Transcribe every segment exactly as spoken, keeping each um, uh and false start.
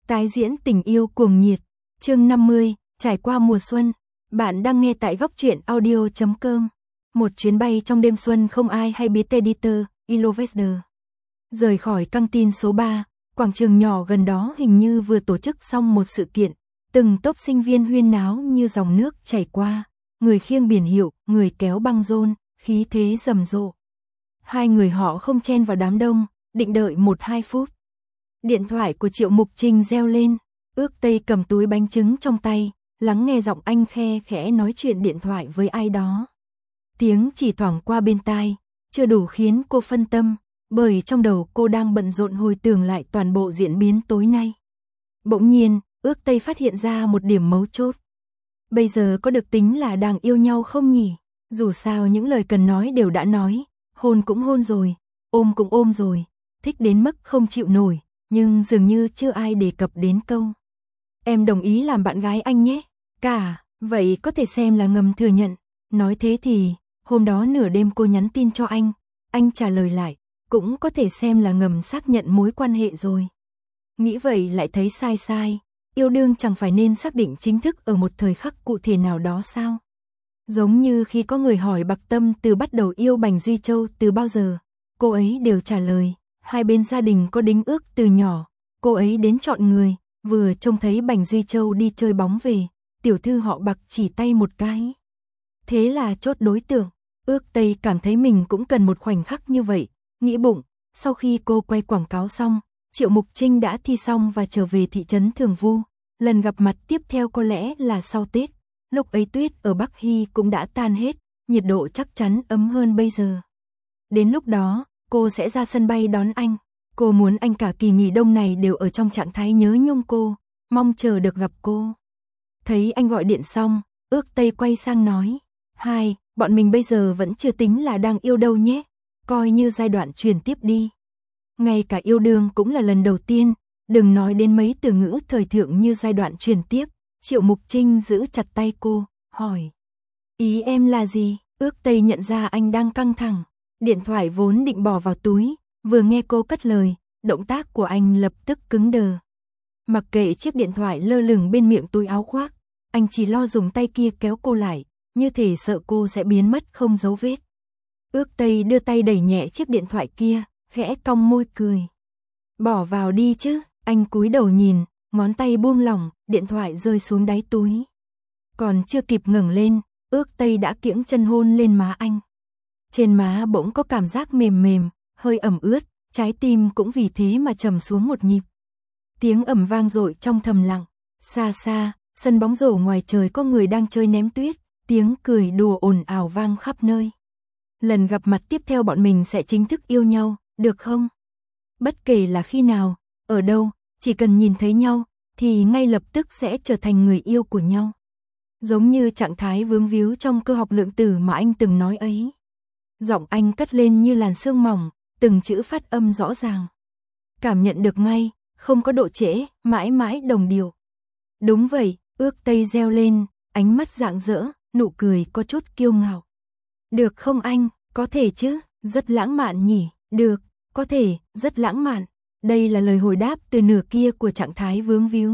Tái diễn tình yêu cuồng nhiệt, chương năm mươi, trải qua mùa xuân. Bạn đang nghe tại góc truyện audio chấm com. Một chuyến bay trong đêm xuân không ai hay biết Editor, Ilovesder. Rời khỏi căng tin số ba, quảng trường nhỏ gần đó hình như vừa tổ chức xong một sự kiện. Từng tốp sinh viên huyên náo như dòng nước chảy qua, người khiêng biển hiệu, người kéo băng rôn, khí thế rầm rộ. Hai người họ không chen vào đám đông, định đợi một hai phút. Điện thoại của Triệu Mục Trinh reo lên, Ước Tây cầm túi bánh trứng trong tay, lắng nghe giọng anh khe khẽ nói chuyện điện thoại với ai đó. Tiếng chỉ thoảng qua bên tai, chưa đủ khiến cô phân tâm, bởi trong đầu cô đang bận rộn hồi tưởng lại toàn bộ diễn biến tối nay. Bỗng nhiên, Ước Tây phát hiện ra một điểm mấu chốt. Bây giờ có được tính là đang yêu nhau không nhỉ? Dù sao những lời cần nói đều đã nói, hôn cũng hôn rồi, ôm cũng ôm rồi, thích đến mức không chịu nổi, nhưng dường như chưa ai đề cập đến câu. Em đồng ý làm bạn gái anh nhé. Cả, vậy có thể xem là ngầm thừa nhận. Nói thế thì, hôm đó nửa đêm cô nhắn tin cho anh, anh trả lời lại, cũng có thể xem là ngầm xác nhận mối quan hệ rồi. Nghĩ vậy lại thấy sai sai, yêu đương chẳng phải nên xác định chính thức ở một thời khắc cụ thể nào đó sao? Giống như khi có người hỏi Bạc Tâm từ bắt đầu yêu Bành Duy Châu từ bao giờ, cô ấy đều trả lời, hai bên gia đình có đính ước từ nhỏ, cô ấy đến chọn người, vừa trông thấy Bành Duy Châu đi chơi bóng về, tiểu thư họ Bạc chỉ tay một cái. Thế là chốt đối tượng, Ước Tây cảm thấy mình cũng cần một khoảnh khắc như vậy, nghĩ bụng, sau khi cô quay quảng cáo xong, Triệu Mục Trinh đã thi xong và trở về thị trấn Thường Vu, lần gặp mặt tiếp theo có lẽ là sau Tết, lúc ấy tuyết ở Bắc Hy cũng đã tan hết, nhiệt độ chắc chắn ấm hơn bây giờ. Đến lúc đó, cô sẽ ra sân bay đón anh, cô muốn anh cả kỳ nghỉ đông này đều ở trong trạng thái nhớ nhung cô, mong chờ được gặp cô. Thấy anh gọi điện xong, Ước Tây quay sang nói, hai, bọn mình bây giờ vẫn chưa tính là đang yêu đâu nhé, coi như giai đoạn truyền tiếp đi. Ngay cả yêu đương cũng là lần đầu tiên, đừng nói đến mấy từ ngữ thời thượng như giai đoạn truyền tiếp. Triệu Mục Trinh giữ chặt tay cô, hỏi, ý em là gì? Ước Tây nhận ra anh đang căng thẳng, điện thoại vốn định bỏ vào túi, vừa nghe cô cất lời, động tác của anh lập tức cứng đờ. Mặc kệ chiếc điện thoại lơ lửng bên miệng túi áo khoác, anh chỉ lo dùng tay kia kéo cô lại, như thể sợ cô sẽ biến mất không dấu vết. Ước Tây đưa tay đẩy nhẹ chiếc điện thoại kia, khẽ cong môi cười. Bỏ vào đi chứ, anh cúi đầu nhìn, ngón tay buông lỏng, điện thoại rơi xuống đáy túi. Còn chưa kịp ngẩng lên, Ước Tây đã kiễng chân hôn lên má anh. Trên má bỗng có cảm giác mềm mềm, hơi ẩm ướt, trái tim cũng vì thế mà trầm xuống một nhịp. Tiếng ầm vang dội trong thầm lặng, xa xa, sân bóng rổ ngoài trời có người đang chơi ném tuyết, tiếng cười đùa ồn ào vang khắp nơi. Lần gặp mặt tiếp theo bọn mình sẽ chính thức yêu nhau, được không? Bất kể là khi nào, ở đâu, chỉ cần nhìn thấy nhau, thì ngay lập tức sẽ trở thành người yêu của nhau. Giống như trạng thái vướng víu trong cơ học lượng tử mà anh từng nói ấy. Giọng anh cất lên như làn sương mỏng, từng chữ phát âm rõ ràng. Cảm nhận được ngay, không có độ trễ, mãi mãi đồng điệu. Đúng vậy, Ước Tây reo lên, ánh mắt rạng rỡ, nụ cười có chút kiêu ngạo. Được không anh, có thể chứ, rất lãng mạn nhỉ, được, có thể, rất lãng mạn. Đây là lời hồi đáp từ nửa kia của trạng thái vướng víu.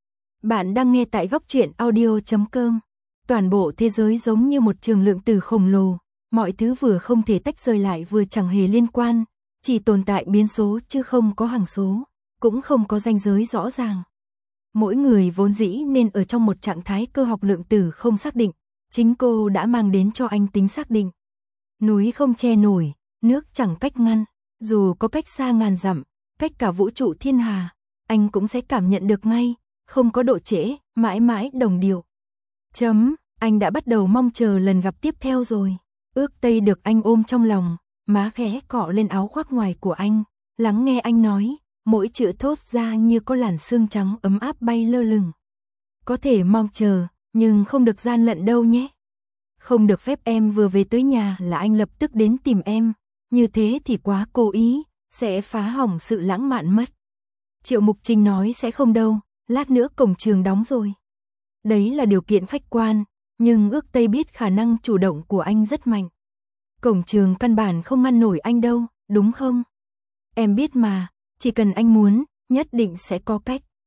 Bạn đang nghe tại góc truyện audio chấm com. Toàn bộ thế giới giống như một trường lượng tử khổng lồ, mọi thứ vừa không thể tách rời lại vừa chẳng hề liên quan, chỉ tồn tại biến số chứ không có hằng số, cũng không có ranh giới rõ ràng. Mỗi người vốn dĩ nên ở trong một trạng thái cơ học lượng tử không xác định, chính cô đã mang đến cho anh tính xác định. Núi không che nổi, nước chẳng cách ngăn, dù có cách xa ngàn dặm, cách cả vũ trụ thiên hà, anh cũng sẽ cảm nhận được ngay, không có độ trễ, mãi mãi đồng điệu. Chấm, anh đã bắt đầu mong chờ lần gặp tiếp theo rồi. Ước Tây được anh ôm trong lòng, má khẽ cọ lên áo khoác ngoài của anh, lắng nghe anh nói, mỗi chữ thốt ra như có làn sương trắng ấm áp bay lơ lửng. Có thể mong chờ, nhưng không được gian lận đâu nhé. Không được phép em vừa về tới nhà là anh lập tức đến tìm em, như thế thì quá cố ý, sẽ phá hỏng sự lãng mạn mất. Triệu Mục Trinh nói sẽ không đâu, lát nữa cổng trường đóng rồi. Đấy là điều kiện khách quan, nhưng Ước Tây biết khả năng chủ động của anh rất mạnh. Cổng trường căn bản không ngăn nổi anh đâu, đúng không? Em biết mà, chỉ cần anh muốn, nhất định sẽ có cách.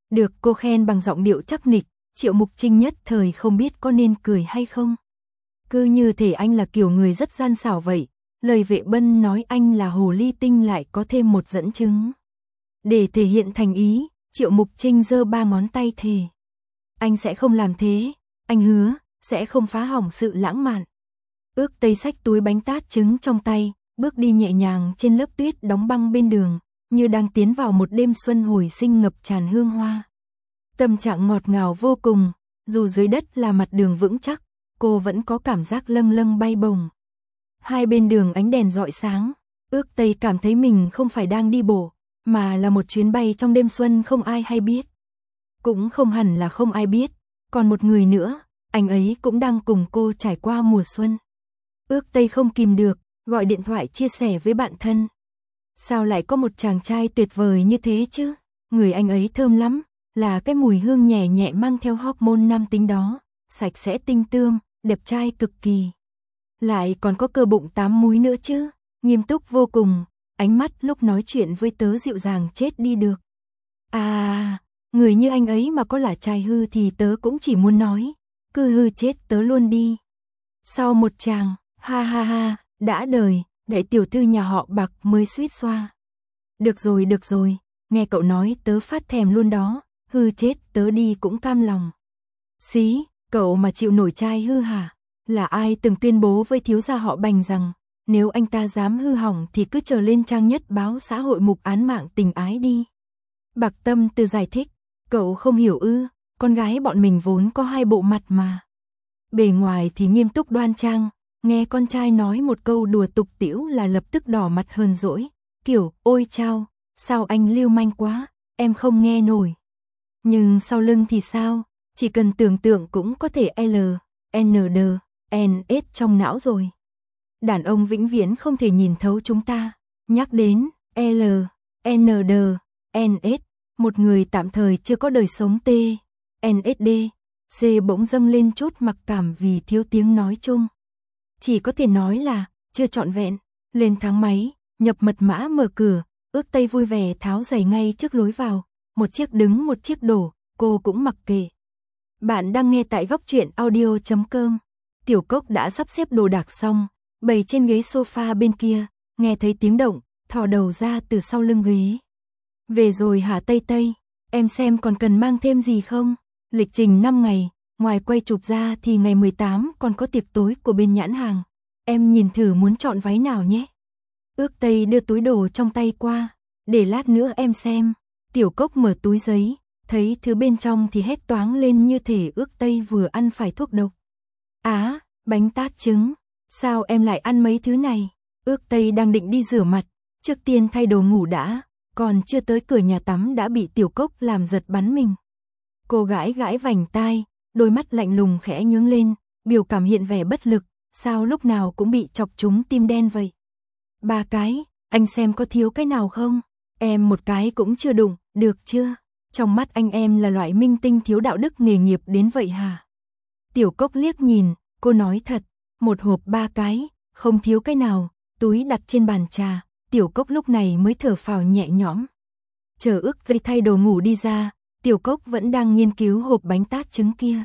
Được cô khen bằng giọng điệu chắc nịch, Triệu Mục Trinh nhất thời không biết có nên cười hay không. Cứ như thể anh là kiểu người rất gian xảo vậy, lời Vệ Bân nói anh là hồ ly tinh lại có thêm một dẫn chứng. Để thể hiện thành ý, Triệu Mục Trinh giơ ba ngón tay thề. Anh sẽ không làm thế, anh hứa, sẽ không phá hỏng sự lãng mạn. Ước Tây xách túi bánh tát trứng trong tay, bước đi nhẹ nhàng trên lớp tuyết đóng băng bên đường, như đang tiến vào một đêm xuân hồi sinh ngập tràn hương hoa. Tâm trạng ngọt ngào vô cùng, dù dưới đất là mặt đường vững chắc, cô vẫn có cảm giác lâng lâng bay bổng. Hai bên đường ánh đèn rọi sáng, Ước Tây cảm thấy mình không phải đang đi bộ, mà là một chuyến bay trong đêm xuân không ai hay biết. Cũng không hẳn là không ai biết, còn một người nữa, anh ấy cũng đang cùng cô trải qua mùa xuân. Ước Tây không kìm được, gọi điện thoại chia sẻ với bạn thân. Sao lại có một chàng trai tuyệt vời như thế chứ? Người anh ấy thơm lắm, là cái mùi hương nhẹ nhẹ mang theo hormone nam tính đó, sạch sẽ tinh tươm, đẹp trai cực kỳ. Lại còn có cơ bụng tám múi nữa chứ, nghiêm túc vô cùng, ánh mắt lúc nói chuyện với tớ dịu dàng chết đi được. À, người như anh ấy mà có là trai hư thì tớ cũng chỉ muốn nói, cứ hư chết tớ luôn đi. Sau một tràng, ha ha ha, đã đời, đại tiểu thư nhà họ Bạc mới suýt xoa. Được rồi được rồi, nghe cậu nói tớ phát thèm luôn đó, hư chết tớ đi cũng cam lòng. Xí, cậu mà chịu nổi trai hư hả? Là ai từng tuyên bố với thiếu gia họ Bành rằng, nếu anh ta dám hư hỏng thì cứ chờ lên trang nhất báo xã hội mục án mạng tình ái đi. Bạc Tâm Tư giải thích, cậu không hiểu ư, con gái bọn mình vốn có hai bộ mặt mà. Bề ngoài thì nghiêm túc đoan trang, nghe con trai nói một câu đùa tục tĩu là lập tức đỏ mặt hờn dỗi, kiểu, ôi chao, sao anh lưu manh quá, em không nghe nổi. Nhưng sau lưng thì sao, chỉ cần tưởng tượng cũng có thể L, N D, N S trong não rồi. Đàn ông vĩnh viễn không thể nhìn thấu chúng ta, nhắc đến L, N D, N S, một người tạm thời chưa có đời sống T, N S D, C bỗng dâng lên chút mặc cảm vì thiếu tiếng nói chung. Chỉ có thể nói là, chưa trọn vẹn, lên thang máy, nhập mật mã mở cửa, Ước Tây vui vẻ tháo giày ngay trước lối vào, một chiếc đứng một chiếc đổ, cô cũng mặc kệ. Bạn đang nghe tại góc truyện audio chấm com. Tiểu Cốc đã sắp xếp đồ đạc xong, bày trên ghế sofa bên kia, nghe thấy tiếng động, thò đầu ra từ sau lưng ghế. Về rồi hả Tây Tây, em xem còn cần mang thêm gì không? Lịch trình năm ngày, ngoài quay chụp ra thì ngày mười tám còn có tiệc tối của bên nhãn hàng. Em nhìn thử muốn chọn váy nào nhé. Ước Tây đưa túi đồ trong tay qua, để lát nữa em xem. Tiểu Cốc mở túi giấy, thấy thứ bên trong thì hét toáng lên như thể Ước Tây vừa ăn phải thuốc độc. Á, à, bánh tát trứng, sao em lại ăn mấy thứ này? Ước Tây đang định đi rửa mặt, trước tiên thay đồ ngủ đã, còn chưa tới cửa nhà tắm đã bị Tiểu Cốc làm giật bắn mình. Cô gãi gãi vành tai, đôi mắt lạnh lùng khẽ nhướng lên, biểu cảm hiện vẻ bất lực, sao lúc nào cũng bị chọc trúng tim đen vậy? Ba cái, anh xem có thiếu cái nào không? Em một cái cũng chưa đụng, được chưa? Trong mắt anh em là loại minh tinh thiếu đạo đức nghề nghiệp đến vậy hả? Tiểu Cốc liếc nhìn, cô nói thật, một hộp ba cái, không thiếu cái nào, túi đặt trên bàn trà, Tiểu Cốc lúc này mới thở phào nhẹ nhõm. Chờ Ước Tây thay đồ ngủ đi ra, Tiểu Cốc vẫn đang nghiên cứu hộp bánh tát trứng kia.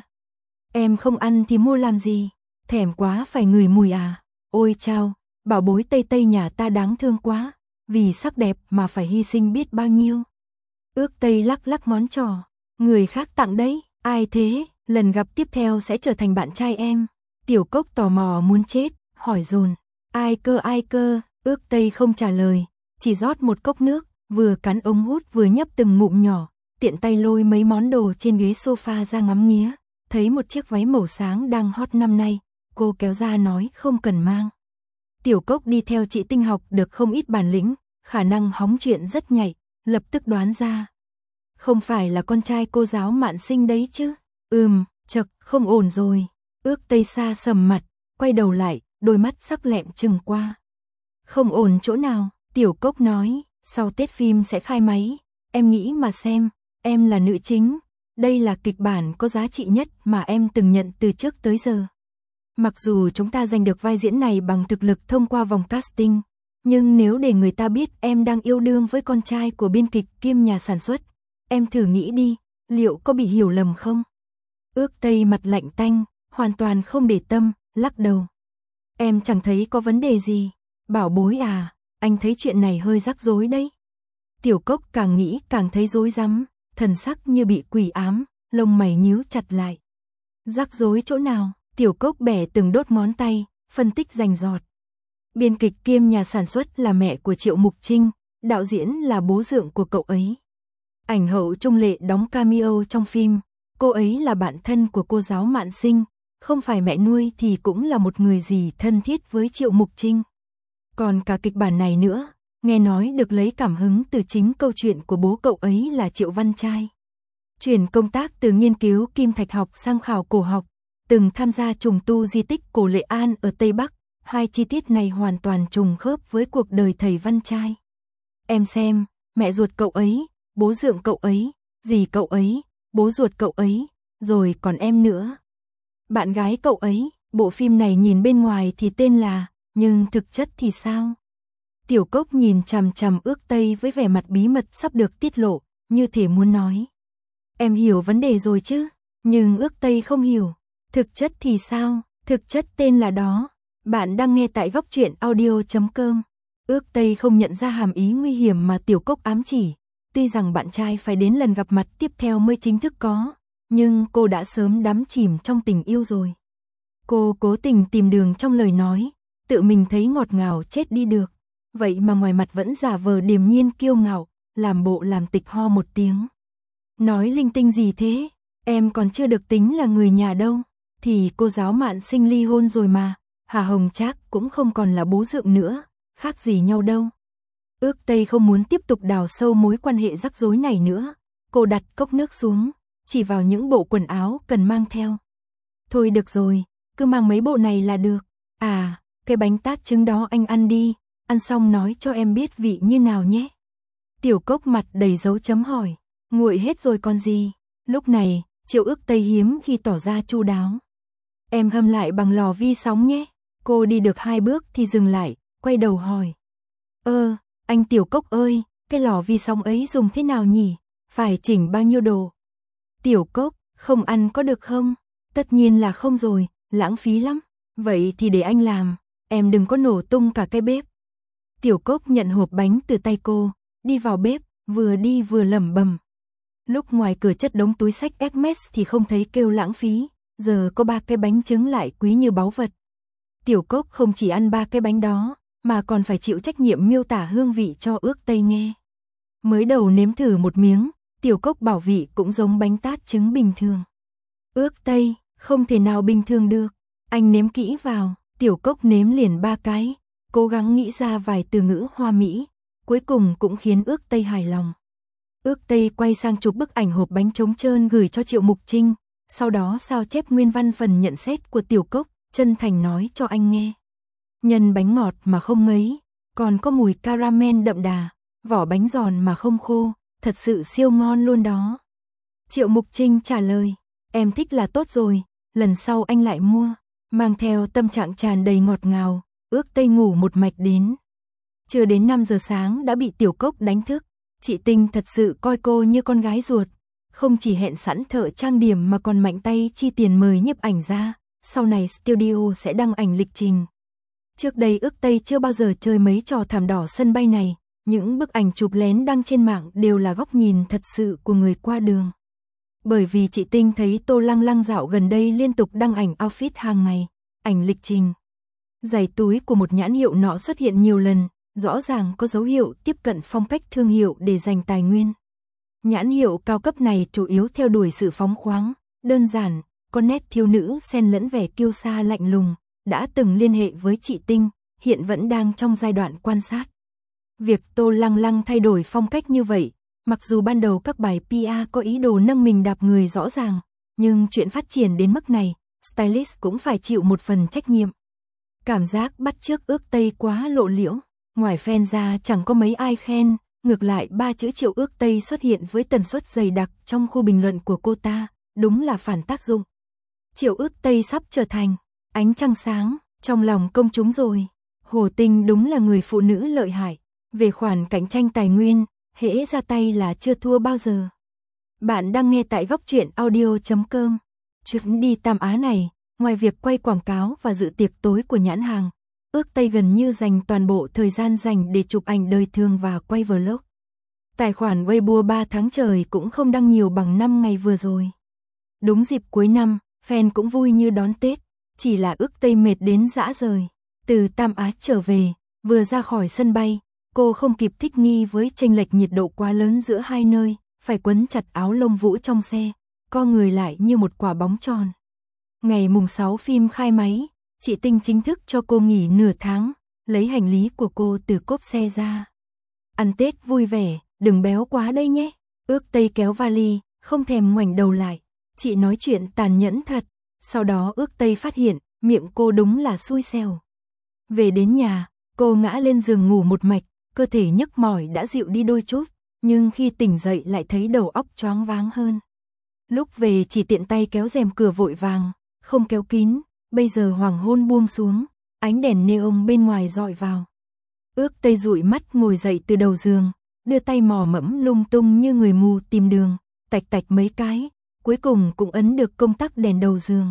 Em không ăn thì mua làm gì, thèm quá phải ngửi mùi à, ôi chao, bảo bối Tây Tây nhà ta đáng thương quá, vì sắc đẹp mà phải hy sinh biết bao nhiêu. Ước Tây lắc lắc ngón trỏ, người khác tặng đấy, ai thế, lần gặp tiếp theo sẽ trở thành bạn trai em. Tiểu Cốc tò mò muốn chết, hỏi dồn, ai cơ ai cơ, Ước Tây không trả lời, chỉ rót một cốc nước, vừa cắn ống hút vừa nhấp từng ngụm nhỏ, tiện tay lôi mấy món đồ trên ghế sofa ra ngắm nghía, thấy một chiếc váy màu sáng đang hot năm nay, cô kéo ra nói không cần mang. Tiểu Cốc đi theo chị Tinh học được không ít bản lĩnh, khả năng hóng chuyện rất nhạy, lập tức đoán ra. Không phải là con trai cô giáo Mạn Sinh đấy chứ? Ừm, chậc, không ổn rồi. Ước Tây xa sầm mặt, quay đầu lại, đôi mắt sắc lẹm chừng qua. Không ổn chỗ nào? Tiểu Cốc nói, sau Tết phim sẽ khai máy, em nghĩ mà xem, em là nữ chính, đây là kịch bản có giá trị nhất mà em từng nhận từ trước tới giờ. Mặc dù chúng ta giành được vai diễn này bằng thực lực thông qua vòng casting, nhưng nếu để người ta biết em đang yêu đương với con trai của biên kịch kiêm nhà sản xuất, em thử nghĩ đi, liệu có bị hiểu lầm không? Ước Tây mặt lạnh tanh, hoàn toàn không để tâm, lắc đầu. Em chẳng thấy có vấn đề gì. Bảo bối à, anh thấy chuyện này hơi rắc rối đấy. Tiểu Cốc càng nghĩ càng thấy rối rắm, thần sắc như bị quỷ ám, lông mày nhíu chặt lại. Rắc rối chỗ nào? Tiểu Cốc bẻ từng đốt ngón tay, phân tích rành rọt. Biên kịch kiêm nhà sản xuất là mẹ của Triệu Mục Trinh, đạo diễn là bố dượng của cậu ấy. Ảnh hậu Trung Lệ đóng cameo trong phim, cô ấy là bạn thân của cô giáo Mạn Sinh, không phải mẹ nuôi thì cũng là một người dì thân thiết với Triệu Mục Trinh. Còn cả kịch bản này nữa, nghe nói được lấy cảm hứng từ chính câu chuyện của bố cậu ấy là Triệu Văn Trai. Chuyển công tác từ nghiên cứu kim thạch học sang khảo cổ học, từng tham gia trùng tu di tích cổ Lệ An ở Tây Bắc, hai chi tiết này hoàn toàn trùng khớp với cuộc đời thầy Văn Trai. Em xem, mẹ ruột cậu ấy, bố dượng cậu ấy, dì cậu ấy, bố ruột cậu ấy, rồi còn em nữa. Bạn gái cậu ấy, bộ phim này nhìn bên ngoài thì tên là, nhưng thực chất thì sao? Tiểu Cốc nhìn chằm chằm Ước Tây với vẻ mặt bí mật sắp được tiết lộ, như thể muốn nói. Em hiểu vấn đề rồi chứ, nhưng Ước Tây không hiểu. Thực chất thì sao? Thực chất tên là đó. Bạn đang nghe tại góc truyện audio chấm com. Ước Tây không nhận ra hàm ý nguy hiểm mà Tiểu Cốc ám chỉ. Tuy rằng bạn trai phải đến lần gặp mặt tiếp theo mới chính thức có, nhưng cô đã sớm đắm chìm trong tình yêu rồi. Cô cố tình tìm đường trong lời nói, tự mình thấy ngọt ngào chết đi được. Vậy mà ngoài mặt vẫn giả vờ điềm nhiên kiêu ngạo, làm bộ làm tịch ho một tiếng. Nói linh tinh gì thế? Em còn chưa được tính là người nhà đâu. Thì cô giáo Mạn Sinh ly hôn rồi mà. Hà Hồng Trác cũng không còn là bố dượng nữa, khác gì nhau đâu. Ước Tây không muốn tiếp tục đào sâu mối quan hệ rắc rối này nữa. Cô đặt cốc nước xuống, chỉ vào những bộ quần áo cần mang theo. Thôi được rồi, cứ mang mấy bộ này là được. À, cái bánh tát trứng đó anh ăn đi, ăn xong nói cho em biết vị như nào nhé. Tiểu Cốc mặt đầy dấu chấm hỏi, nguội hết rồi còn gì. Lúc này, Triệu Ước Tây hiếm khi tỏ ra chu đáo. Em hâm lại bằng lò vi sóng nhé. Cô đi được hai bước thì dừng lại, quay đầu hỏi. Ơ, anh Tiểu Cốc ơi, cái lò vi sóng ấy dùng thế nào nhỉ? Phải chỉnh bao nhiêu đồ? Tiểu Cốc, không ăn có được không? Tất nhiên là không rồi, lãng phí lắm. Vậy thì để anh làm, em đừng có nổ tung cả cái bếp. Tiểu Cốc nhận hộp bánh từ tay cô, đi vào bếp, vừa đi vừa lẩm bẩm. Lúc ngoài cửa chất đống túi xách Hermes thì không thấy kêu lãng phí, giờ có ba cái bánh trứng lại quý như báu vật. Tiểu Cốc không chỉ ăn ba cái bánh đó, mà còn phải chịu trách nhiệm miêu tả hương vị cho Ước Tây nghe. Mới đầu nếm thử một miếng, Tiểu Cốc bảo vị cũng giống bánh tát trứng bình thường. Ước Tây, không thể nào bình thường được. Anh nếm kỹ vào, Tiểu Cốc nếm liền ba cái, cố gắng nghĩ ra vài từ ngữ hoa mỹ, cuối cùng cũng khiến Ước Tây hài lòng. Ước Tây quay sang chụp bức ảnh hộp bánh trống trơn gửi cho Triệu Mục Trinh, sau đó sao chép nguyên văn phần nhận xét của Tiểu Cốc, chân thành nói cho anh nghe. Nhân bánh ngọt mà không ngấy, còn có mùi caramel đậm đà, vỏ bánh giòn mà không khô, thật sự siêu ngon luôn đó. Triệu Mục Trinh trả lời, em thích là tốt rồi, lần sau anh lại mua. Mang theo tâm trạng tràn đầy ngọt ngào, Ước Tây ngủ một mạch đến. Chưa đến năm giờ sáng đã bị Tiểu Cốc đánh thức. Chị Tinh thật sự coi cô như con gái ruột, không chỉ hẹn sẵn thợ trang điểm mà còn mạnh tay chi tiền mời nhiếp ảnh ra, sau này studio sẽ đăng ảnh lịch trình. Trước đây Ước Tây chưa bao giờ chơi mấy trò thảm đỏ sân bay này, những bức ảnh chụp lén đăng trên mạng đều là góc nhìn thật sự của người qua đường. Bởi vì chị Tinh thấy Tô Lăng Lăng dạo gần đây liên tục đăng ảnh outfit hàng ngày, ảnh lịch trình. Giày túi của một nhãn hiệu nọ xuất hiện nhiều lần, rõ ràng có dấu hiệu tiếp cận phong cách thương hiệu để giành tài nguyên. Nhãn hiệu cao cấp này chủ yếu theo đuổi sự phóng khoáng, đơn giản, có nét thiếu nữ xen lẫn vẻ kiêu sa lạnh lùng, đã từng liên hệ với chị Tinh, hiện vẫn đang trong giai đoạn quan sát. Việc Tô Lăng Lăng thay đổi phong cách như vậy, mặc dù ban đầu các bài pê e có ý đồ nâng mình đạp người rõ ràng, nhưng chuyện phát triển đến mức này, stylist cũng phải chịu một phần trách nhiệm. Cảm giác bắt chước Ước Tây quá lộ liễu, ngoài fan ra chẳng có mấy ai khen, ngược lại ba chữ Triệu Ước Tây xuất hiện với tần suất dày đặc trong khu bình luận của cô ta, đúng là phản tác dụng. Triệu Ước Tây sắp trở thành ánh trăng sáng trong lòng công chúng rồi. Hồ Tinh đúng là người phụ nữ lợi hại, về khoản cạnh tranh tài nguyên, hễ ra tay là chưa thua bao giờ. Bạn đang nghe tại góc truyện audio chấm com. Chuyến đi Tam Á này, ngoài việc quay quảng cáo và dự tiệc tối của nhãn hàng, Ước Tây gần như dành toàn bộ thời gian dành để chụp ảnh đời thường và quay vlog. Tài khoản Weibo ba tháng trời cũng không đăng nhiều bằng năm ngày vừa rồi. Đúng dịp cuối năm, fan cũng vui như đón Tết, chỉ là Ước Tây mệt đến rã rời. Từ Tam Á trở về, vừa ra khỏi sân bay, cô không kịp thích nghi với chênh lệch nhiệt độ quá lớn giữa hai nơi, phải quấn chặt áo lông vũ trong xe, co người lại như một quả bóng tròn. Ngày mùng sáu phim khai máy, chị Tinh chính thức cho cô nghỉ nửa tháng, lấy hành lý của cô từ cốp xe ra. Ăn Tết vui vẻ, đừng béo quá đây nhé. Ước Tây kéo vali, không thèm ngoảnh đầu lại. Chị nói chuyện tàn nhẫn thật. Sau đó Ước Tây phát hiện, miệng cô đúng là xui xẻo. Về đến nhà, cô ngã lên giường ngủ một mạch, cơ thể nhức mỏi đã dịu đi đôi chút, nhưng khi tỉnh dậy lại thấy đầu óc choáng váng hơn. Lúc về chỉ tiện tay kéo rèm cửa vội vàng, không kéo kín, bây giờ hoàng hôn buông xuống, ánh đèn neon bên ngoài dọi vào. Ước Tây dụi mắt ngồi dậy từ đầu giường, đưa tay mò mẫm lung tung như người mù tìm đường, tạch tạch mấy cái, cuối cùng cũng ấn được công tắc đèn đầu giường.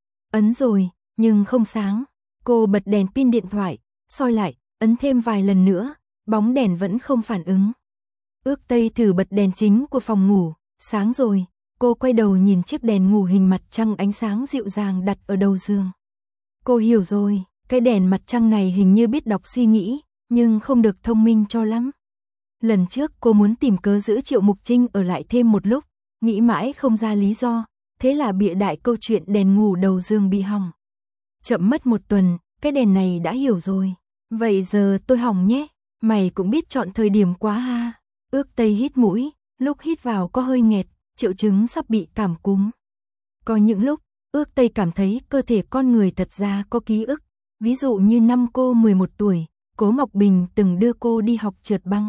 Ấn rồi, nhưng không sáng. Cô bật đèn pin điện thoại, soi lại, ấn thêm vài lần nữa, bóng đèn vẫn không phản ứng. Ước Tây thử bật đèn chính của phòng ngủ, sáng rồi, cô quay đầu nhìn chiếc đèn ngủ hình mặt trăng ánh sáng dịu dàng đặt ở đầu giường. Cô hiểu rồi, cái đèn mặt trăng này hình như biết đọc suy nghĩ, nhưng không được thông minh cho lắm. Lần trước cô muốn tìm cớ giữ Triệu Mục Trinh ở lại thêm một lúc, nghĩ mãi không ra lý do, thế là bịa đại câu chuyện đèn ngủ đầu giường bị hỏng. Chậm mất một tuần, cái đèn này đã hiểu rồi. Vậy giờ tôi hỏng nhé, mày cũng biết chọn thời điểm quá ha. Ước Tây hít mũi, lúc hít vào có hơi nghẹt, triệu chứng sắp bị cảm cúm. Có những lúc, Ước Tây cảm thấy cơ thể con người thật ra có ký ức, ví dụ như năm cô mười một tuổi, Cố Ngọc Bình từng đưa cô đi học trượt băng.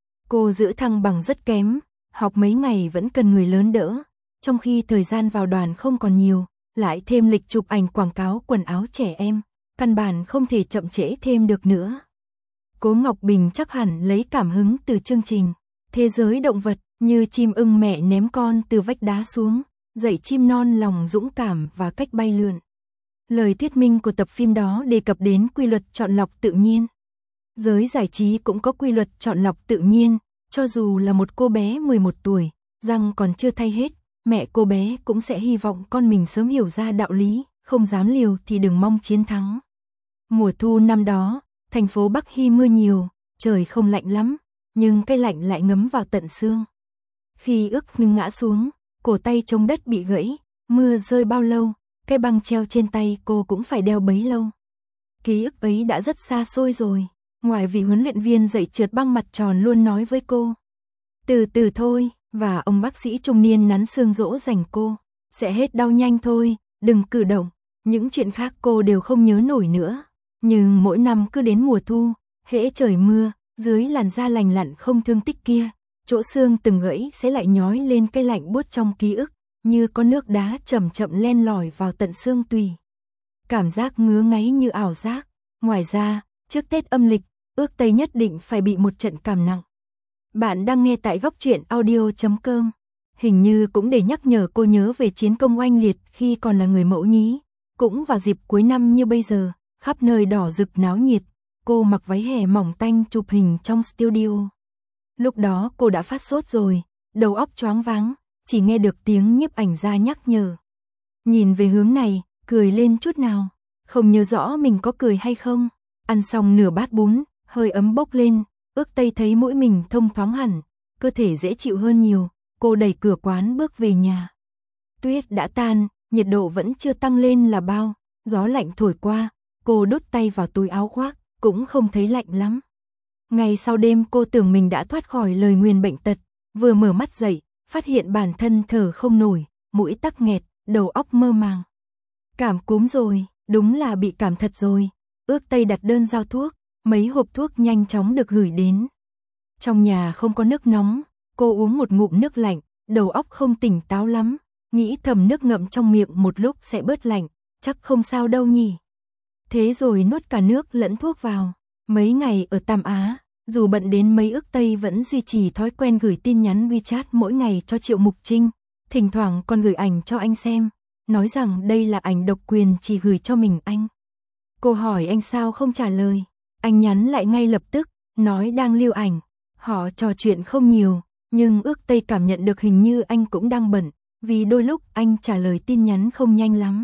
Cô giữ thăng bằng rất kém, học mấy ngày vẫn cần người lớn đỡ, trong khi thời gian vào đoàn không còn nhiều, lại thêm lịch chụp ảnh quảng cáo quần áo trẻ em, căn bản không thể chậm trễ thêm được nữa. Cố Ngọc Bình chắc hẳn lấy cảm hứng từ chương trình Thế giới động vật, như chim ưng mẹ ném con từ vách đá xuống, dạy chim non lòng dũng cảm và cách bay lượn. Lời thuyết minh của tập phim đó đề cập đến quy luật chọn lọc tự nhiên. Giới giải trí cũng có quy luật chọn lọc tự nhiên, cho dù là một cô bé mười một tuổi, răng còn chưa thay hết, mẹ cô bé cũng sẽ hy vọng con mình sớm hiểu ra đạo lý, không dám liều thì đừng mong chiến thắng. Mùa thu năm đó, thành phố Bắc Hy mưa nhiều, trời không lạnh lắm, nhưng cái lạnh lại ngấm vào tận xương. Khi Ước Ngưng ngã xuống, cổ tay chống đất bị gãy, mưa rơi bao lâu, cái băng treo trên tay cô cũng phải đeo bấy lâu. Ký ức ấy đã rất xa xôi rồi, ngoài vì huấn luyện viên dạy trượt băng mặt tròn luôn nói với cô. Từ từ thôi, và ông bác sĩ trung niên nắn xương dỗ dành cô, sẽ hết đau nhanh thôi, đừng cử động, những chuyện khác cô đều không nhớ nổi nữa. Nhưng mỗi năm cứ đến mùa thu, hễ trời mưa, dưới làn da lành lặn không thương tích kia, chỗ xương từng gãy sẽ lại nhói lên cái lạnh buốt trong ký ức, như có nước đá chậm chậm len lỏi vào tận xương tủy. Cảm giác ngứa ngáy như ảo giác. Ngoài ra, trước Tết âm lịch, Ước Tây nhất định phải bị một trận cảm nặng. Bạn đang nghe tại góc truyện audio chấm com. Hình như cũng để nhắc nhở cô nhớ về chiến công oanh liệt khi còn là người mẫu nhí. Cũng vào dịp cuối năm như bây giờ, khắp nơi đỏ rực náo nhiệt, cô mặc váy hè mỏng tanh chụp hình trong studio. Lúc đó cô đã phát sốt rồi, đầu óc choáng váng, chỉ nghe được tiếng nhiếp ảnh gia nhắc nhở. Nhìn về hướng này, cười lên chút nào, không nhớ rõ mình có cười hay không. Ăn xong nửa bát bún, hơi ấm bốc lên, Ước Tây thấy mũi mình thông thoáng hẳn, cơ thể dễ chịu hơn nhiều, cô đẩy cửa quán bước về nhà. Tuyết đã tan, nhiệt độ vẫn chưa tăng lên là bao, gió lạnh thổi qua, cô đút tay vào túi áo khoác, cũng không thấy lạnh lắm. Ngày sau đêm cô tưởng mình đã thoát khỏi lời nguyền bệnh tật, vừa mở mắt dậy, phát hiện bản thân thở không nổi, mũi tắc nghẹt, đầu óc mơ màng. Cảm cúm rồi, đúng là bị cảm thật rồi. Ước Tây đặt đơn giao thuốc, mấy hộp thuốc nhanh chóng được gửi đến. Trong nhà không có nước nóng, cô uống một ngụm nước lạnh, đầu óc không tỉnh táo lắm, nghĩ thầm nước ngậm trong miệng một lúc sẽ bớt lạnh, chắc không sao đâu nhỉ. Thế rồi nuốt cả nước lẫn thuốc vào. Mấy ngày ở Tam Á, Dù bận đến mấy ước Tây vẫn duy trì thói quen gửi tin nhắn WeChat mỗi ngày cho Triệu Mục Trinh, thỉnh thoảng còn gửi ảnh cho anh xem, nói rằng đây là ảnh độc quyền chỉ gửi cho mình anh. Cô hỏi anh sao không trả lời, anh nhắn lại ngay lập tức, nói đang lưu ảnh. Họ trò chuyện không nhiều, nhưng ước Tây cảm nhận được hình như anh cũng đang bận, vì đôi lúc anh trả lời tin nhắn không nhanh lắm.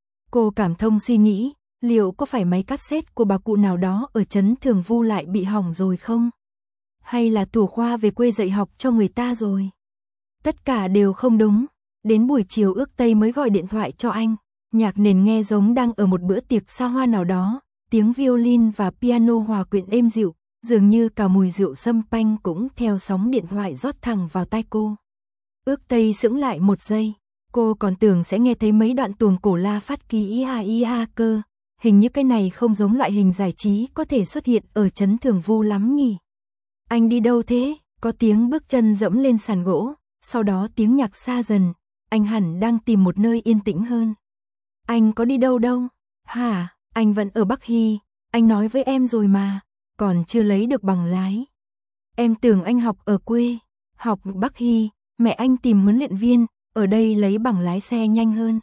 Cô cảm thông suy nghĩ, liệu có phải máy cassette của bà cụ nào đó ở trấn Thường Vu lại bị hỏng rồi không? Hay là Thủ Khoa về quê dạy học cho người ta rồi? Tất cả đều không đúng. Đến buổi chiều ước Tây mới gọi điện thoại cho anh. Nhạc nền nghe giống đang ở một bữa tiệc xa hoa nào đó. Tiếng violin và piano hòa quyện êm dịu. Dường như cả mùi rượu sâm panh cũng theo sóng điện thoại rót thẳng vào tai cô. Ước Tây sững lại một giây. Cô còn tưởng sẽ nghe thấy mấy đoạn tuồng cổ La Phát Kỳ y ha y ha cơ. Hình như cái này không giống loại hình giải trí có thể xuất hiện ở trấn Thường Vu lắm nhỉ. Anh đi đâu thế? Có tiếng bước chân dẫm lên sàn gỗ, sau đó tiếng nhạc xa dần. Anh hẳn đang tìm một nơi yên tĩnh hơn. Anh có đi đâu đâu? Hả? Anh vẫn ở Bắc Hy. Anh nói với em rồi mà, còn chưa lấy được bằng lái. Em tưởng anh học ở quê. Học Bắc Hy, mẹ anh tìm huấn luyện viên, ở đây lấy bằng lái xe nhanh hơn.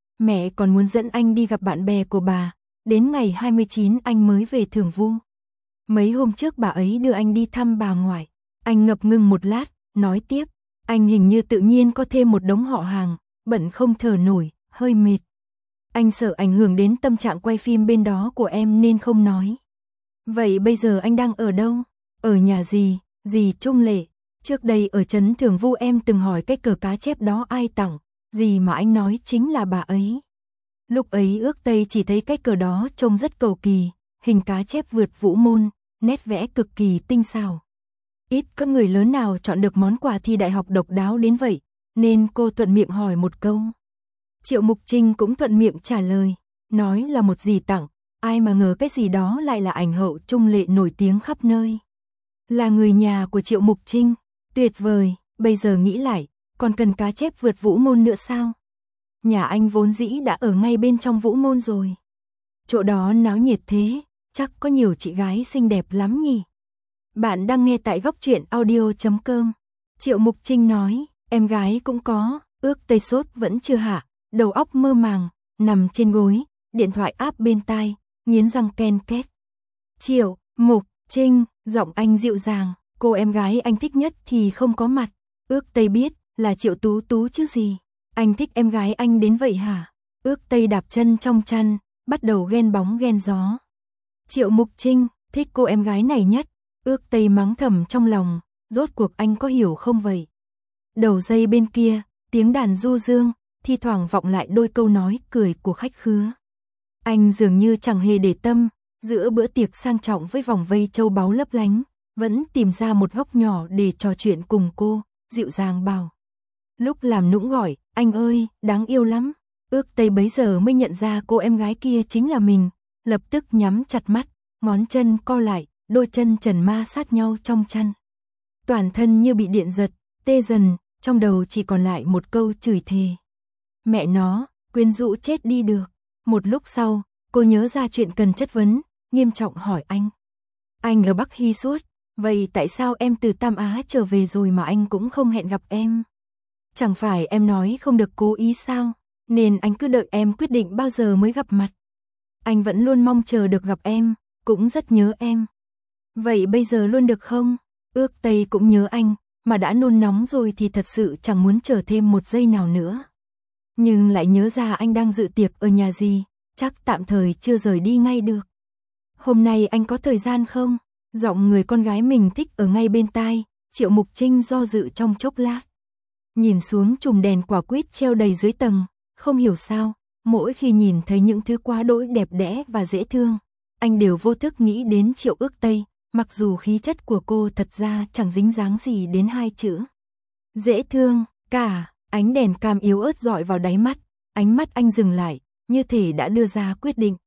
Mẹ còn muốn dẫn anh đi gặp bạn bè của bà. Đến ngày hai mươi chín anh mới về Thường Vu. Mấy hôm trước bà ấy đưa anh đi thăm bà ngoại. Anh ngập ngừng một lát, nói tiếp. Anh hình như tự nhiên có thêm một đống họ hàng, bận không thở nổi, hơi mệt. Anh sợ ảnh hưởng đến tâm trạng quay phim bên đó của em nên không nói. Vậy bây giờ anh đang ở đâu? Ở nhà dì, dì Trung Lệ. Trước đây ở trấn Thường Vu em từng hỏi cái cờ cá chép đó ai tặng, dì mà anh nói chính là bà ấy. Lúc ấy ước Tây chỉ thấy cái cờ đó trông rất cầu kỳ, hình cá chép vượt vũ môn, nét vẽ cực kỳ tinh xảo. Ít có người lớn nào chọn được món quà thi đại học độc đáo đến vậy, nên cô thuận miệng hỏi một câu. Triệu Mục Trinh cũng thuận miệng trả lời, nói là một dì tặng, ai mà ngờ cái gì đó lại là ảnh hậu Trung Lệ nổi tiếng khắp nơi. Là người nhà của Triệu Mục Trinh, tuyệt vời, bây giờ nghĩ lại, còn cần cá chép vượt vũ môn nữa sao? Nhà anh vốn dĩ đã ở ngay bên trong vũ môn rồi. Chỗ đó náo nhiệt thế, chắc có nhiều chị gái xinh đẹp lắm nhỉ. Bạn đang nghe tại góc truyện audio chấm com. Triệu Mục Trinh nói, em gái cũng có, ước Tây sốt vẫn chưa hạ, đầu óc mơ màng, nằm trên gối, điện thoại áp bên tai, nghiến răng ken két. Triệu Mục Trinh, giọng anh dịu dàng, cô em gái anh thích nhất thì không có mặt. Ước Tây biết là Triệu Tú Tú chứ gì. Anh thích em gái anh đến vậy hả? Ước Tây đạp chân trong chăn, bắt đầu ghen bóng ghen gió. Triệu Mục Trinh, thích cô em gái này nhất. Ước Tây mắng thầm trong lòng, rốt cuộc anh có hiểu không vậy? Đầu dây bên kia, tiếng đàn du dương, thi thoảng vọng lại đôi câu nói cười của khách khứa. Anh dường như chẳng hề để tâm, giữa bữa tiệc sang trọng với vòng vây châu báu lấp lánh, vẫn tìm ra một góc nhỏ để trò chuyện cùng cô, dịu dàng bảo. Lúc làm nũng gọi, anh ơi, đáng yêu lắm. Ước Tây bấy giờ mới nhận ra cô em gái kia chính là mình, lập tức nhắm chặt mắt, ngón chân co lại, đôi chân trần ma sát nhau trong chăn. Toàn thân như bị điện giật, tê dần, trong đầu chỉ còn lại một câu chửi thề. Mẹ nó, quyến rũ chết đi được. Một lúc sau, cô nhớ ra chuyện cần chất vấn, nghiêm trọng hỏi anh. Anh ở Bắc Hy suốt, vậy tại sao em từ Tam Á trở về rồi mà anh cũng không hẹn gặp em? Chẳng phải em nói không được cố ý sao, nên anh cứ đợi em quyết định bao giờ mới gặp mặt. Anh vẫn luôn mong chờ được gặp em, cũng rất nhớ em. Vậy bây giờ luôn được không? Ước Tây cũng nhớ anh, mà đã nôn nóng rồi thì thật sự chẳng muốn chờ thêm một giây nào nữa. Nhưng lại nhớ ra anh đang dự tiệc ở nhà gì, chắc tạm thời chưa rời đi ngay được. Hôm nay anh có thời gian không? Giọng người con gái mình thích ở ngay bên tai, Triệu Mục Trinh do dự trong chốc lát. Nhìn xuống chùm đèn quả quýt treo đầy dưới tầng, không hiểu sao, mỗi khi nhìn thấy những thứ quá đỗi đẹp đẽ và dễ thương, anh đều vô thức nghĩ đến Triệu Ước Tây, mặc dù khí chất của cô thật ra chẳng dính dáng gì đến hai chữ. Dễ thương, cả, ánh đèn cam yếu ớt dọi vào đáy mắt, ánh mắt anh dừng lại, như thể đã đưa ra quyết định.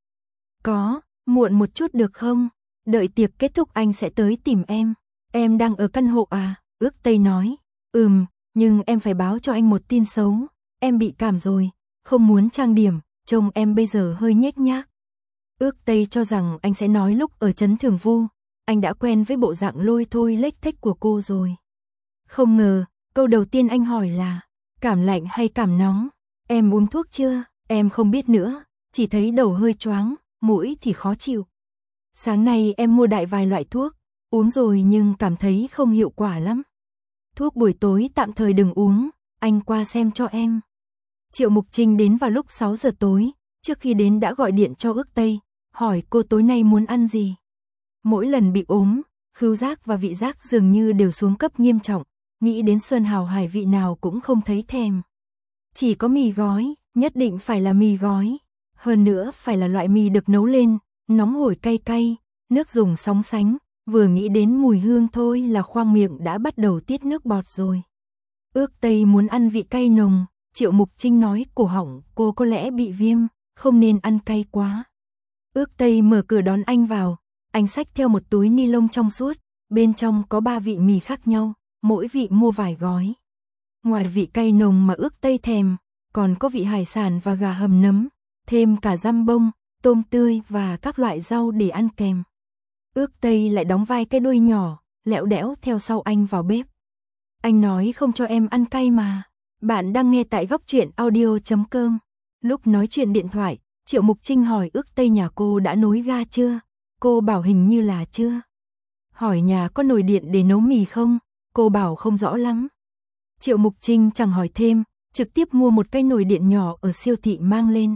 Có, muộn một chút được không? Đợi tiệc kết thúc anh sẽ tới tìm em. Em đang ở căn hộ à? Ước Tây nói. Ừm, nhưng em phải báo cho anh một tin xấu. Em bị cảm rồi, không muốn trang điểm, trông em bây giờ hơi nhếch nhác. Ước Tây cho rằng anh sẽ nói lúc ở trấn Thường Vu. anh đã quen với bộ dạng lôi thôi lếch thếch của cô rồi. Không ngờ, câu đầu tiên anh hỏi là, cảm lạnh hay cảm nóng? Em uống thuốc chưa? Em không biết nữa, chỉ thấy đầu hơi choáng, mũi thì khó chịu. Sáng nay em mua đại vài loại thuốc, uống rồi nhưng cảm thấy không hiệu quả lắm. Thuốc buổi tối tạm thời đừng uống, anh qua xem cho em. Triệu Mục Trinh đến vào lúc sáu giờ tối, trước khi đến đã gọi điện cho Ước Tây, hỏi cô tối nay muốn ăn gì. Mỗi lần bị ốm, khứu giác và vị giác dường như đều xuống cấp nghiêm trọng, nghĩ đến sơn hào hải vị nào cũng không thấy thèm. Chỉ có mì gói, nhất định phải là mì gói, hơn nữa phải là loại mì được nấu lên, nóng hổi cay cay, nước dùng sóng sánh, vừa nghĩ đến mùi hương thôi là khoang miệng đã bắt đầu tiết nước bọt rồi. Ước Tây muốn ăn vị cay nồng, Triệu Mục Trinh nói cổ họng cô có lẽ bị viêm, không nên ăn cay quá. Ước Tây mở cửa đón anh vào, anh xách theo một túi ni lông trong suốt, bên trong có ba vị mì khác nhau, mỗi vị mua vài gói. Ngoài vị cay nồng mà Ước Tây thèm, còn có vị hải sản và gà hầm nấm, thêm cả dăm bông, tôm tươi và các loại rau để ăn kèm. Ước Tây lại đóng vai cái đuôi nhỏ, lẹo đẽo theo sau anh vào bếp. Anh nói không cho em ăn cay mà. Bạn đang nghe tại góc truyện audio chấm com. Lúc nói chuyện điện thoại, Triệu Mục Trinh hỏi Ước Tây nhà cô đã nối ga chưa? Cô bảo hình như là chưa. Hỏi nhà có nồi điện để nấu mì không? Cô bảo không rõ lắm. Triệu Mục Trinh chẳng hỏi thêm, trực tiếp mua một cái nồi điện nhỏ ở siêu thị mang lên.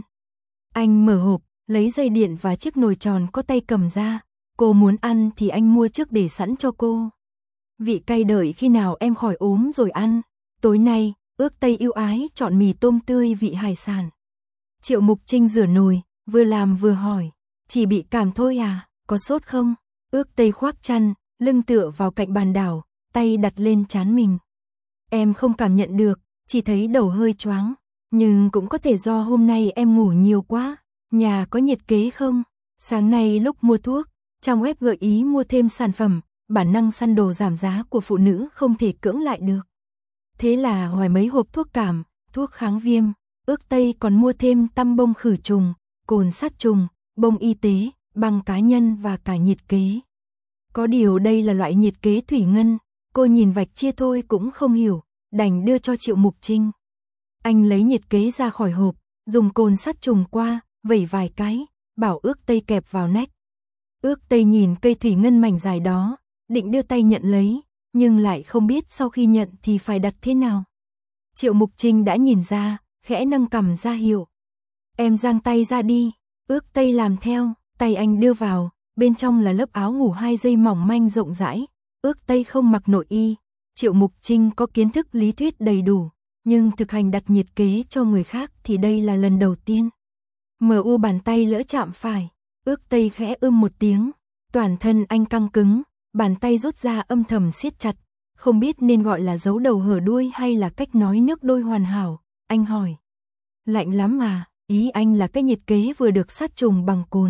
Anh mở hộp, lấy dây điện và chiếc nồi tròn có tay cầm ra. Cô muốn ăn thì anh mua trước để sẵn cho cô. Vị cay đợi khi nào em khỏi ốm rồi ăn. Tối nay, Ước Tây ưu ái chọn mì tôm tươi vị hải sản. Triệu Mục Trinh rửa nồi, vừa làm vừa hỏi, chỉ bị cảm thôi à, có sốt không? Ước Tây khoác chăn, lưng tựa vào cạnh bàn đảo, tay đặt lên trán mình. Em không cảm nhận được, chỉ thấy đầu hơi choáng, nhưng cũng có thể do hôm nay em ngủ nhiều quá. Nhà có nhiệt kế không? Sáng nay lúc mua thuốc, trang web gợi ý mua thêm sản phẩm, bản năng săn đồ giảm giá của phụ nữ không thể cưỡng lại được. Thế là ngoài mấy hộp thuốc cảm, thuốc kháng viêm, Ước Tây còn mua thêm tăm bông khử trùng, cồn sát trùng, bông y tế, băng cá nhân và cả nhiệt kế. Có điều đây là loại nhiệt kế thủy ngân, cô nhìn vạch chia thôi cũng không hiểu, đành đưa cho Triệu Mục Trinh. Anh lấy nhiệt kế ra khỏi hộp, dùng cồn sát trùng qua, vẩy vài cái, bảo Ước Tây kẹp vào nách. Ước Tây nhìn cây thủy ngân mảnh dài đó, định đưa tay nhận lấy, nhưng lại không biết sau khi nhận thì phải đặt thế nào. Triệu Mục Trinh đã nhìn ra, khẽ nâng cằm ra hiệu. Em giang tay ra đi, Ước Tây làm theo, tay anh đưa vào, bên trong là lớp áo ngủ hai dây mỏng manh rộng rãi. Ước Tây không mặc nội y, Triệu Mục Trinh có kiến thức lý thuyết đầy đủ, nhưng thực hành đặt nhiệt kế cho người khác thì đây là lần đầu tiên. Mờ u bàn tay lỡ chạm phải, Ước Tây khẽ ưm một tiếng, toàn thân anh căng cứng, bàn tay rút ra âm thầm siết chặt, không biết nên gọi là giấu đầu hở đuôi hay là cách nói nước đôi hoàn hảo. Anh hỏi, lạnh lắm à? Ý anh là cái nhiệt kế vừa được sát trùng bằng cồn.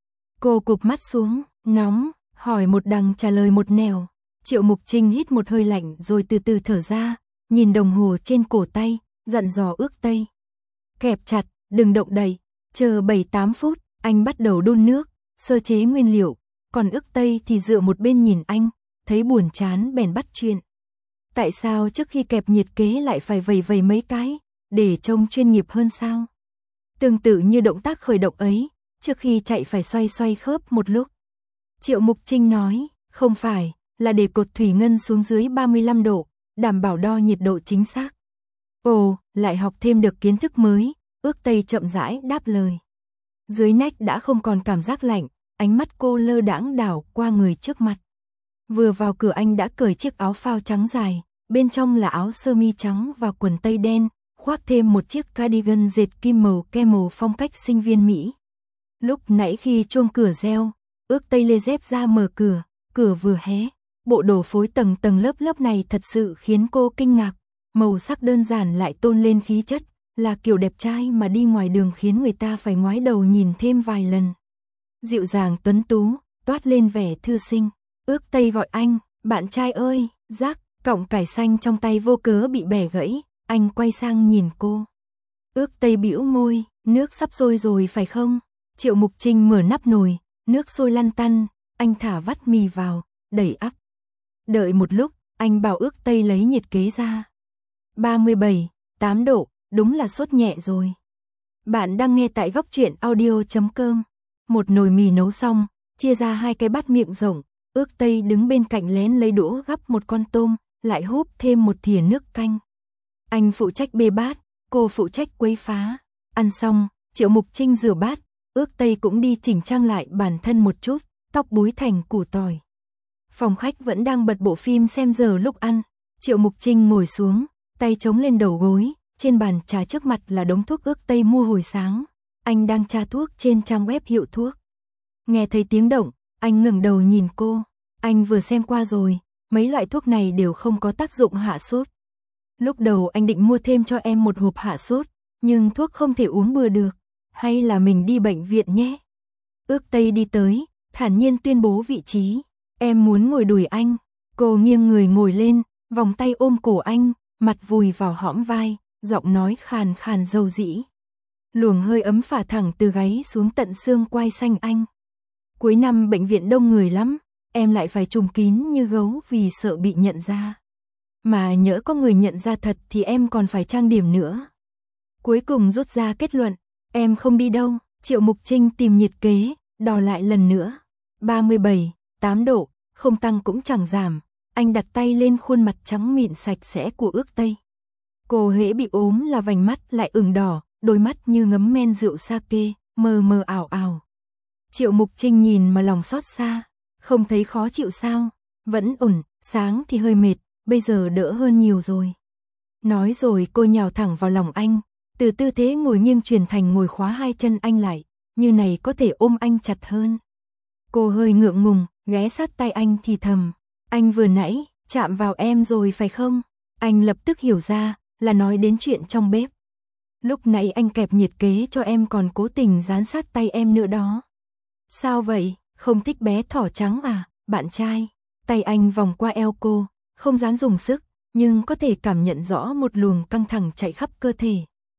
Cô cụp mắt xuống, nóng, hỏi một đằng trả lời một nẻo. Triệu Mục Trinh hít một hơi lạnh rồi từ từ thở ra, nhìn đồng hồ trên cổ tay, dặn dò Ước Tây. Kẹp chặt, đừng động đậy, chờ bảy tám phút, anh bắt đầu đun nước, sơ chế nguyên liệu, còn Ước Tây thì dựa một bên nhìn anh, thấy buồn chán bèn bắt chuyện. Tại sao trước khi kẹp nhiệt kế lại phải vầy vầy mấy cái, để trông chuyên nghiệp hơn sao? Tương tự như động tác khởi động ấy, trước khi chạy phải xoay xoay khớp một lúc. Triệu Mục Trinh nói, không phải, là để cột thủy ngân xuống dưới ba mươi lăm độ, đảm bảo đo nhiệt độ chính xác. Ồ, lại học thêm được kiến thức mới, Ước Tây chậm rãi đáp lời. Dưới nách đã không còn cảm giác lạnh, ánh mắt cô lơ đãng đảo qua người trước mặt. Vừa vào cửa anh đã cởi chiếc áo phao trắng dài, bên trong là áo sơ mi trắng và quần tây đen, khoác thêm một chiếc cardigan dệt kim màu camel phong cách sinh viên Mỹ. Lúc nãy khi chuông cửa reo, Ước Tây lê dép ra mở cửa, cửa vừa hé, bộ đồ phối tầng tầng lớp lớp này thật sự khiến cô kinh ngạc, màu sắc đơn giản lại tôn lên khí chất, là kiểu đẹp trai mà đi ngoài đường khiến người ta phải ngoái đầu nhìn thêm vài lần. Dịu dàng tuấn tú, toát lên vẻ thư sinh. Ước Tây gọi anh, bạn trai ơi, rắc, cọng cải xanh trong tay vô cớ bị bẻ gãy, anh quay sang nhìn cô. Ước Tây bĩu môi, nước sắp sôi rồi phải không? Triệu Mục Trinh mở nắp nồi, nước sôi lăn tăn, anh thả vắt mì vào, đẩy ắp. Đợi một lúc, anh bảo ước Tây lấy nhiệt kế ra. ba mươi bảy, tám độ, đúng là sốt nhẹ rồi. Bạn đang nghe tại góc truyện audio chấm com. Một nồi mì nấu xong, chia ra hai cái bát miệng rộng, ước Tây đứng bên cạnh lén lấy đũa gắp một con tôm, lại húp thêm một thìa nước canh. Anh phụ trách bê bát, cô phụ trách quấy phá. Ăn xong, Triệu Mục Trinh rửa bát, ước Tây cũng đi chỉnh trang lại bản thân một chút, tóc búi thành củ tỏi. Phòng khách vẫn đang bật bộ phim xem giờ lúc ăn. Triệu Mục Trinh ngồi xuống, tay chống lên đầu gối, trên bàn trà trước mặt là đống thuốc ước Tây mua hồi sáng. Anh đang tra thuốc trên trang web hiệu thuốc. Nghe thấy tiếng động, anh ngẩng đầu nhìn cô. Anh vừa xem qua rồi, mấy loại thuốc này đều không có tác dụng hạ sốt. Lúc đầu anh định mua thêm cho em một hộp hạ sốt, nhưng thuốc không thể uống bừa được. Hay là mình đi bệnh viện nhé? Ước Tây đi tới, thản nhiên tuyên bố vị trí. Em muốn ngồi đùi anh. Cô nghiêng người ngồi lên, vòng tay ôm cổ anh, mặt vùi vào hõm vai, giọng nói khàn khàn dầu dĩ. Luồng hơi ấm phả thẳng từ gáy xuống tận xương quai xanh anh. Cuối năm bệnh viện đông người lắm, em lại phải trùm kín như gấu vì sợ bị nhận ra. Mà nhỡ có người nhận ra thật thì em còn phải trang điểm nữa. Cuối cùng rút ra kết luận, em không đi đâu. Triệu Mục Trinh tìm nhiệt kế, đo lại lần nữa. ba mươi bảy, tám độ, không tăng cũng chẳng giảm. Anh đặt tay lên khuôn mặt trắng mịn sạch sẽ của ước Tây. Cô hễ bị ốm là vành mắt lại ửng đỏ, đôi mắt như ngấm men rượu sake, mờ mờ ảo ảo. Triệu Mục Trinh nhìn mà lòng xót xa, không thấy khó chịu sao? Vẫn ổn, sáng thì hơi mệt, bây giờ đỡ hơn nhiều rồi. Nói rồi cô nhào thẳng vào lòng anh, từ tư thế ngồi nghiêng chuyển thành ngồi khóa hai chân anh lại, như này có thể ôm anh chặt hơn. Cô hơi ngượng ngùng, ghé sát tay anh thì thầm, anh vừa nãy chạm vào em rồi phải không? Anh lập tức hiểu ra, là nói đến chuyện trong bếp. Lúc nãy anh kẹp nhiệt kế cho em còn cố tình dán sát tay em nữa đó. Sao vậy, không thích bé thỏ trắng à, bạn trai? Tay anh vòng qua eo cô, không dám dùng sức, nhưng có thể cảm nhận rõ một luồng căng thẳng chạy khắp cơ thể.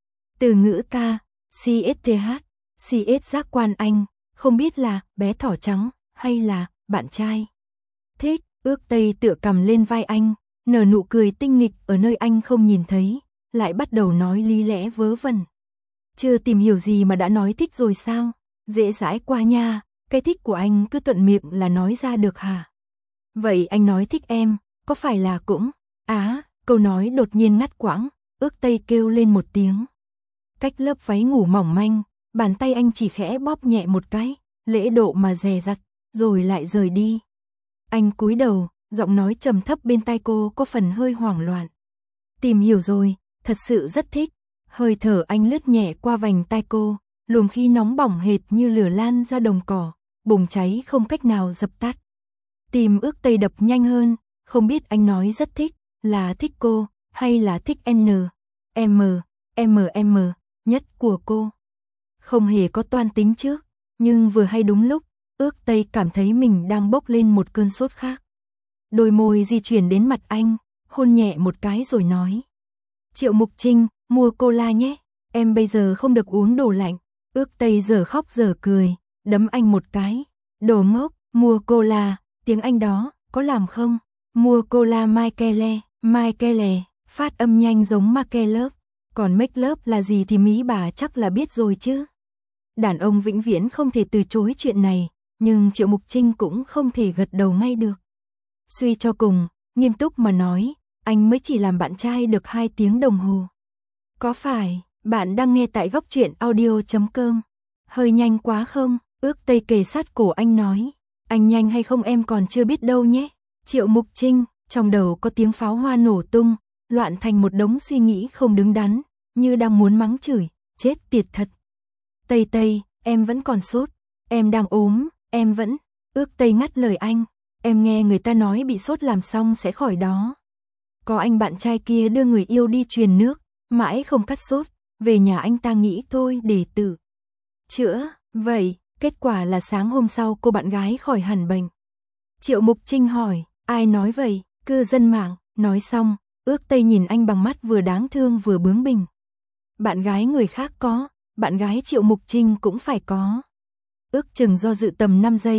Từ ngữ ca, xê ét tê hát, xê ét giác quan anh, không biết là bé thỏ trắng hay là bạn trai. Thích, ước Tây tựa cầm lên vai anh, nở nụ cười tinh nghịch ở nơi anh không nhìn thấy, lại bắt đầu nói lý lẽ vớ vẩn. Chưa tìm hiểu gì mà đã nói thích rồi sao? Dễ dãi qua nha, cái thích của anh cứ thuận miệng là nói ra được hả? Vậy anh nói thích em, có phải là cũng... Á, câu nói đột nhiên ngắt quãng, ước Tây kêu lên một tiếng. Cách lớp váy ngủ mỏng manh, bàn tay anh chỉ khẽ bóp nhẹ một cái, lễ độ mà dè dặt, rồi lại rời đi. Anh cúi đầu, giọng nói trầm thấp bên tai cô có phần hơi hoảng loạn. Tìm hiểu rồi, thật sự rất thích. Hơi thở anh lướt nhẹ qua vành tai cô, luồng khí nóng bỏng hệt như lửa lan ra đồng cỏ, bùng cháy không cách nào dập tắt. Tim ước Tây đập nhanh hơn, không biết anh nói rất thích, là thích cô, hay là thích N, M, M M, nhất của cô. Không hề có toan tính trước, nhưng vừa hay đúng lúc, ước Tây cảm thấy mình đang bốc lên một cơn sốt khác. Đôi môi di chuyển đến mặt anh, hôn nhẹ một cái rồi nói. Triệu Mục Trinh, mua cola nhé, em bây giờ không được uống đồ lạnh. Ước Tây giờ khóc giờ cười, đấm anh một cái. Đồ ngốc, mua cola, tiếng Anh đó, có làm không? Mua cola Michele, Michele, phát âm nhanh giống make love. Còn make love là gì thì mí bà chắc là biết rồi chứ. Đàn ông vĩnh viễn không thể từ chối chuyện này, nhưng Triệu Mục Trinh cũng không thể gật đầu ngay được. Suy cho cùng, nghiêm túc mà nói, anh mới chỉ làm bạn trai được hai tiếng đồng hồ. Có phải, bạn đang nghe tại góc truyện audio chấm com. Hơi nhanh quá không? Ước Tây kề sát cổ anh nói. Anh nhanh hay không em còn chưa biết đâu nhé. Triệu Mục Trinh, trong đầu có tiếng pháo hoa nổ tung, loạn thành một đống suy nghĩ không đứng đắn, như đang muốn mắng chửi, chết tiệt thật. Tây Tây, em vẫn còn sốt, em đang ốm, em vẫn... Ước Tây ngắt lời anh, em nghe người ta nói bị sốt làm xong sẽ khỏi đó. Có anh bạn trai kia đưa người yêu đi truyền nước, mãi không cắt sốt, về nhà anh ta nghĩ thôi để tự chữa, vậy, kết quả là sáng hôm sau cô bạn gái khỏi hẳn bệnh. Triệu Mục Trinh hỏi, ai nói vậy? Cư dân mạng. Nói xong, ước Tây nhìn anh bằng mắt vừa đáng thương vừa bướng bỉnh. Bạn gái người khác có, bạn gái Triệu Mục Trinh cũng phải có. Ước chừng do dự tầm năm giây,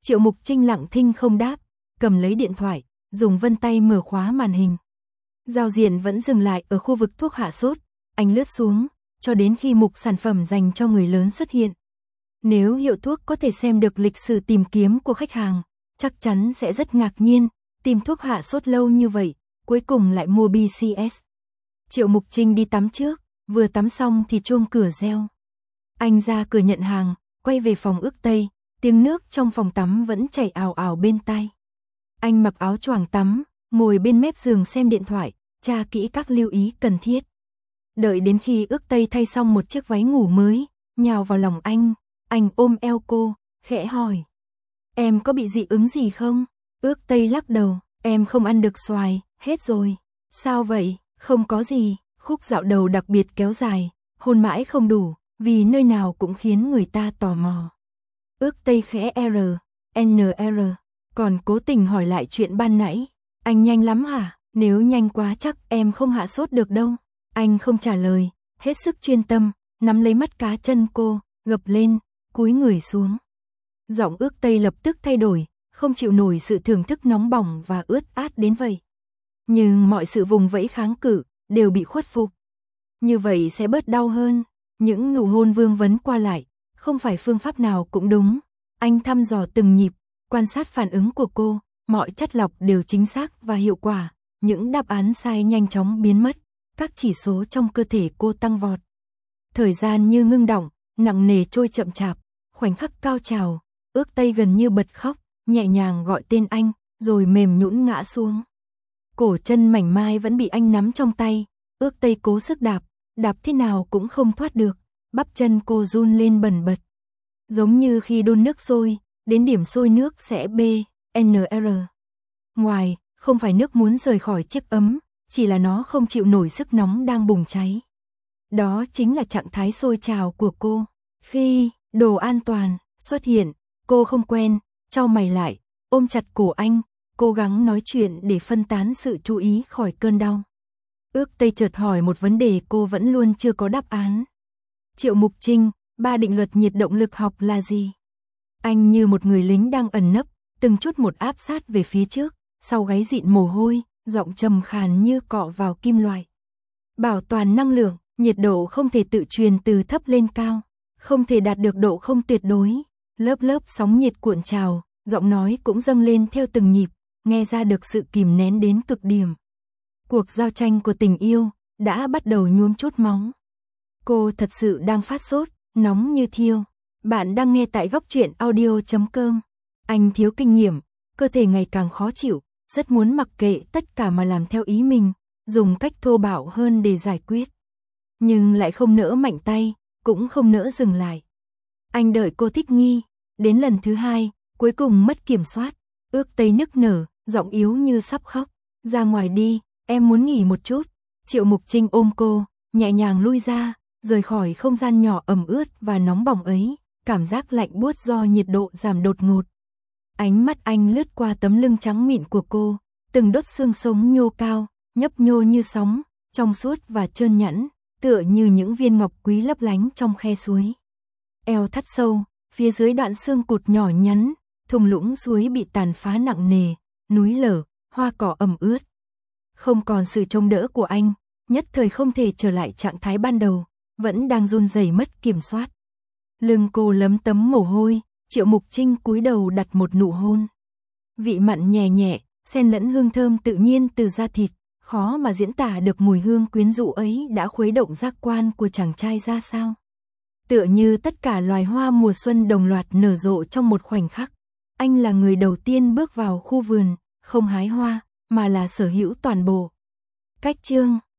Triệu Mục Trinh lặng thinh không đáp, cầm lấy điện thoại, dùng vân tay mở khóa màn hình. Giao diện vẫn dừng lại ở khu vực thuốc hạ sốt, anh lướt xuống, cho đến khi mục sản phẩm dành cho người lớn xuất hiện. Nếu hiệu thuốc có thể xem được lịch sử tìm kiếm của khách hàng, chắc chắn sẽ rất ngạc nhiên, tìm thuốc hạ sốt lâu như vậy, cuối cùng lại mua bê xê ét. Triệu Mục Trinh đi tắm trước, vừa tắm xong thì chuông cửa reo. Anh ra cửa nhận hàng, quay về phòng ước tây, tiếng nước trong phòng tắm vẫn chảy ào ào bên tai. Anh mặc áo choàng tắm, ngồi bên mép giường xem điện thoại, tra kỹ các lưu ý cần thiết. Đợi đến khi ước tây thay xong một chiếc váy ngủ mới, nhào vào lòng anh, anh ôm eo cô, khẽ hỏi. Em có bị dị ứng gì không? Ước tây lắc đầu, em không ăn được xoài, hết rồi. Sao vậy? Không có gì, khúc dạo đầu đặc biệt kéo dài, hôn mãi không đủ, vì nơi nào cũng khiến người ta tò mò. Ước tây khẽ R, N R, còn cố tình hỏi lại chuyện ban nãy. Anh nhanh lắm hả? Nếu nhanh quá chắc em không hạ sốt được đâu. Anh không trả lời, hết sức chuyên tâm, nắm lấy mắt cá chân cô, gập lên, cúi người xuống. Giọng ước tây lập tức thay đổi, không chịu nổi sự thưởng thức nóng bỏng và ướt át đến vậy. Nhưng mọi sự vùng vẫy kháng cự đều bị khuất phục. Như vậy sẽ bớt đau hơn. Những nụ hôn vương vấn qua lại, không phải phương pháp nào cũng đúng. Anh thăm dò từng nhịp, quan sát phản ứng của cô, mọi chất lọc đều chính xác và hiệu quả. Những đáp án sai nhanh chóng biến mất, các chỉ số trong cơ thể cô tăng vọt. Thời gian như ngưng đọng, nặng nề trôi chậm chạp, khoảnh khắc cao trào, ước tây gần như bật khóc, nhẹ nhàng gọi tên anh, rồi mềm nhũn ngã xuống. Cổ chân mảnh mai vẫn bị anh nắm trong tay, ước tây cố sức đạp, đạp thế nào cũng không thoát được, bắp chân cô run lên bần bật. Giống như khi đun nước sôi, đến điểm sôi nước sẽ B, N R. Ngoài, không phải nước muốn rời khỏi chiếc ấm, chỉ là nó không chịu nổi sức nóng đang bùng cháy. Đó chính là trạng thái sôi trào của cô. Khi đồ an toàn xuất hiện, cô không quen, chau mày lại, ôm chặt cổ anh, cố gắng nói chuyện để phân tán sự chú ý khỏi cơn đau. Ước tây chợt hỏi một vấn đề cô vẫn luôn chưa có đáp án. Triệu Mục Trinh, ba định luật nhiệt động lực học là gì? Anh như một người lính đang ẩn nấp, từng chút một áp sát về phía trước, sau gáy dịn mồ hôi, giọng trầm khàn như cọ vào kim loại. Bảo toàn năng lượng, nhiệt độ không thể tự truyền từ thấp lên cao, không thể đạt được độ không tuyệt đối. Lớp lớp sóng nhiệt cuộn trào, giọng nói cũng dâng lên theo từng nhịp, nghe ra được sự kìm nén đến cực điểm. Cuộc giao tranh của tình yêu đã bắt đầu nhuốm chút máu. Cô thật sự đang phát sốt, nóng như thiêu. Bạn đang nghe tại góc truyện audio chấm com. Anh thiếu kinh nghiệm, cơ thể ngày càng khó chịu, rất muốn mặc kệ tất cả mà làm theo ý mình, dùng cách thô bạo hơn để giải quyết. Nhưng lại không nỡ mạnh tay, cũng không nỡ dừng lại. Anh đợi cô thích nghi, đến lần thứ hai, cuối cùng mất kiểm soát, ước tây nức nở, giọng yếu như sắp khóc. Ra ngoài đi, em muốn nghỉ một chút. Triệu Mục Trinh ôm cô, nhẹ nhàng lui ra, rời khỏi không gian nhỏ ẩm ướt và nóng bỏng ấy, cảm giác lạnh buốt do nhiệt độ giảm đột ngột. Ánh mắt anh lướt qua tấm lưng trắng mịn của cô, từng đốt xương sống nhô cao, nhấp nhô như sóng, trong suốt và trơn nhẵn, tựa như những viên ngọc quý lấp lánh trong khe suối. Eo thắt sâu, phía dưới đoạn xương cụt nhỏ nhắn, thung lũng suối bị tàn phá nặng nề, núi lở, hoa cỏ ẩm ướt. Không còn sự trông đỡ của anh, nhất thời không thể trở lại trạng thái ban đầu, vẫn đang run rẩy mất kiểm soát. Lưng cô lấm tấm mồ hôi, Triệu Mục Trinh cúi đầu đặt một nụ hôn. Vị mặn nhẹ nhẹ, xen lẫn hương thơm tự nhiên từ da thịt, khó mà diễn tả được mùi hương quyến rũ ấy đã khuấy động giác quan của chàng trai ra sao. Tựa như tất cả loài hoa mùa xuân đồng loạt nở rộ trong một khoảnh khắc. Anh là người đầu tiên bước vào khu vườn, không hái hoa, mà là sở hữu toàn bộ. Cách chương